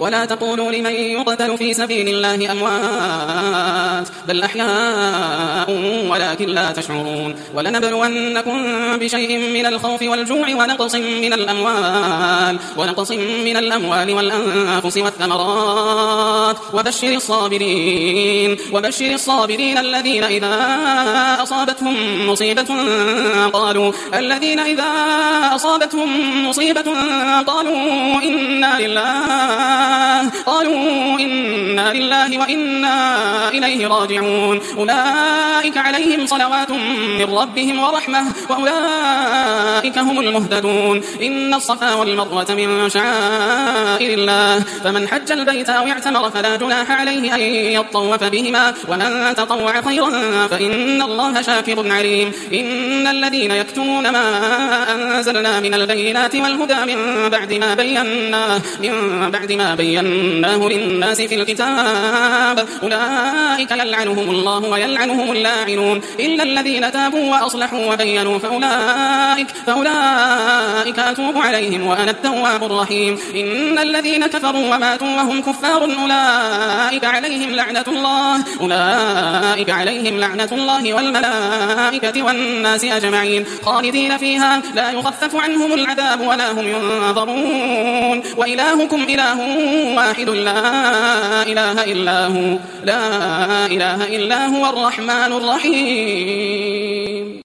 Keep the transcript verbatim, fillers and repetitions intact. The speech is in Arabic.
ولا تقولوا لمن يقتل في سبيل الله أموات بل أحياء ولكن لا تشعرون ولنبلونكم بشيء من الخوف والجوع ونقص من الأموال ونقص من الأموال والأنفس والثمرات وبشر الصابرين وبشر الصابرين الذين إذا أصابتهم مصيبة قالوا الذين إذا أصابتهم مصيبة قالوا إنا لله قالوا إنا لله وإنا إليه راجعون أولئك عليهم صلوات من ربهم ورحمة وأولئك هم المهتدون إن الصفا والمروة من شعائر الله فمن حج البيت أو اعتمر فلا جناح عليه أن يطوف بهما ومن تطوع خيرا فإن الله شاكر عليم إن الذين يكتمون ما أنزلنا من البينات والهدى من بعد ما بيناه من بعد ما بيناه للناس في الكتاب أولئك يلعنهم الله ويلعنهم اللاعنون إلا الذين تابوا وأصلحوا وبينوا فأولئك, فأولئك أتوب عليهم وأنا التواب الرحيم إن الذين كفروا وماتوا وهم كفار أولئك عليهم لعنة الله أولئك عليهم لعنة الله والملائكة والناس أجمعين خالدين فيها لا يخفف عنهم العذاب ولا هم ينظرون وإلهكم إله واحد لا إله إلا هو لا إله إلا هو الرحمن الرحيم.